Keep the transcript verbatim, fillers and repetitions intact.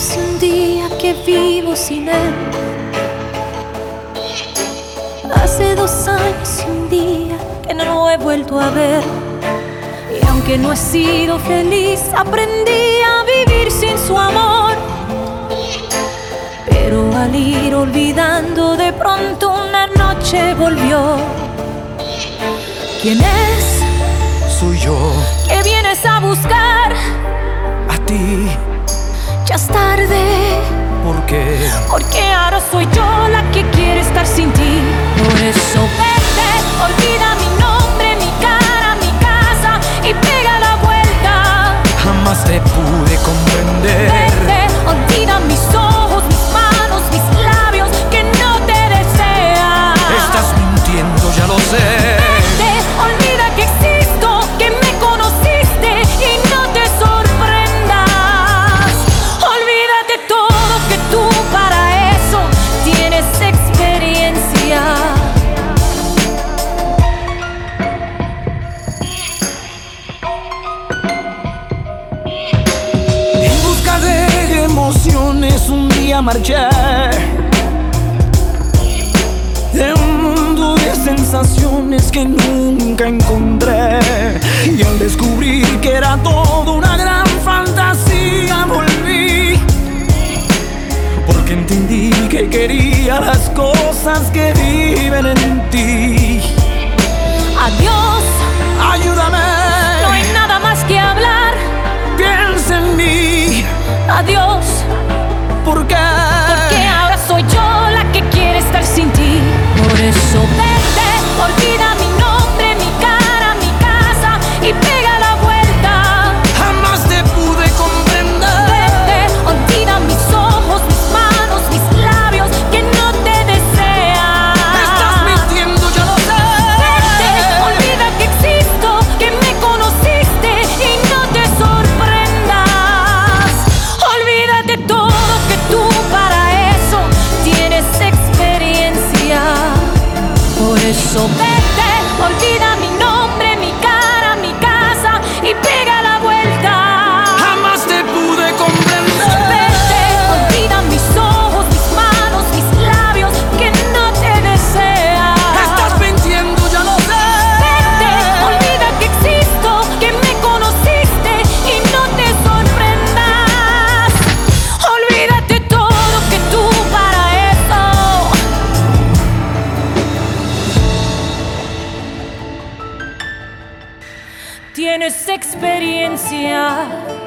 hace un día que vivo sin él. Hace dos años y un día que no lo he vuelto a ver. Y aunque no he sido feliz, aprendí a vivir sin su amor. Pero al ir olvidando, de pronto una noche volvió. ¿Quién es? Soy yo. ¿Qué vienes a buscar? A ti. Ya es tarde. ¿Por qué? Porque ahora soy yo la que quiere estar sin ti. Por eso vete, olvida mi nombre, mi cara, mi casa y pega la vuelta. Jamás te pude comprender. Vete, olvida mis ojos, mis manos, mis labios que no te desean. Estás mintiendo, ya lo sé. Vete, olvida que existo, que me conociste y no te sorprendas. Olvídate todo, que tú para eso tienes experiencia. En busca de emociones un día marché de un mundo de sensaciones que nunca encontré. Y al descubrir que era todo una gran fantasía, volví. Porque entendí que quería las cosas que viven en ti. Adiós, Ayúdame, no hay nada más que hablar. piensa en mí. Adiós, ¿Por qué? porque ahora soy yo la que quiere estar sin ti. Por eso vete, olvida mi nombre, mi cara, mi casa y pega la vuelta. Jamás te pude comprender. Vete, olvida mis ojos, mis manos, mis labios que no te desean. Estás mintiendo, ya lo sé. Vete, olvida que existo, que me conociste y no te sorprendas. Olvídate todo, que tú para eso tienes experiencia. Por eso vete, olvida mi nombre, mi cara, mi casa y pega la vuelta. Jamás te pude comprender. Vete, olvida mis ojos, mis manos, mis labios que no te desean. Estás mintiendo, ya lo sé. Vete, olvida que existo, que me conociste y no te sorprendas. Olvídate todo, que tú para eso tienes experiencia.